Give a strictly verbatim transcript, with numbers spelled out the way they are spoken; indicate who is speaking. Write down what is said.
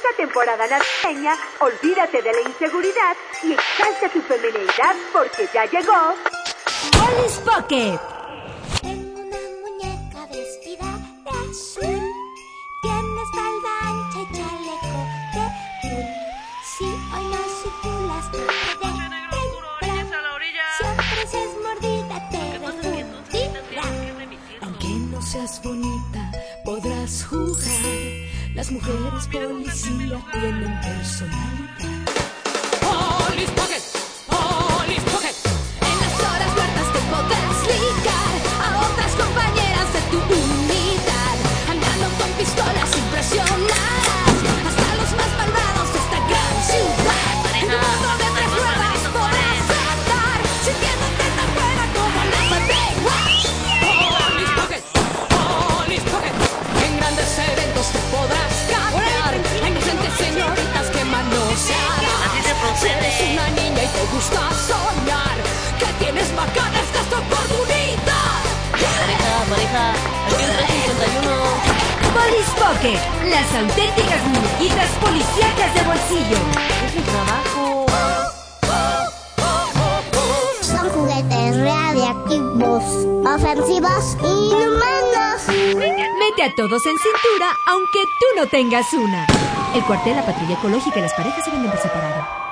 Speaker 1: esta temporada navideña, olvídate de la inseguridad y exalta tu feminidad porque ya llegó
Speaker 2: Polly's Pocket.
Speaker 3: Tengo una muñeca vestida de azul, tiene espalda ancha y chaleco de tul. Si hoy no circulas tú te detendrán, si ofreces mordida te refundirán.
Speaker 4: Aunque no seas bonita, podrás jugar. Las mujeres policía tienen personalidad. Polly's Pocket, Polly's Pocket. En las horas muertas te podrás ligar a otras compañeras de tu unidad. Andando con pistolas impresionadas hasta los más malvados de esta gran ciudad. En un mundo de tres ruedas podrás andar sintiéndote tan buena como la de Baywatch. Polly's Pocket, Polly's Pocket. En grandes eventos te podrás cambiar. Hay inocentes señoritas que manosearán.
Speaker 5: Así se procede.
Speaker 4: Eres una niña y te gusta soñar que tienes bacanas esta oportunidad.
Speaker 5: Pareja, pareja, aquí en trescientos cincuenta y uno.
Speaker 2: Polly's Pocket, las auténticas muñequitas policíacas de bolsillo.
Speaker 5: Es mi trabajo.
Speaker 3: Son juguetes radiactivos, ofensivos y inhumanos.
Speaker 2: Mete a todos en cintura, aunque tú no tengas una. El cuartel, la patrulla ecológica y las parejas se venden por separado.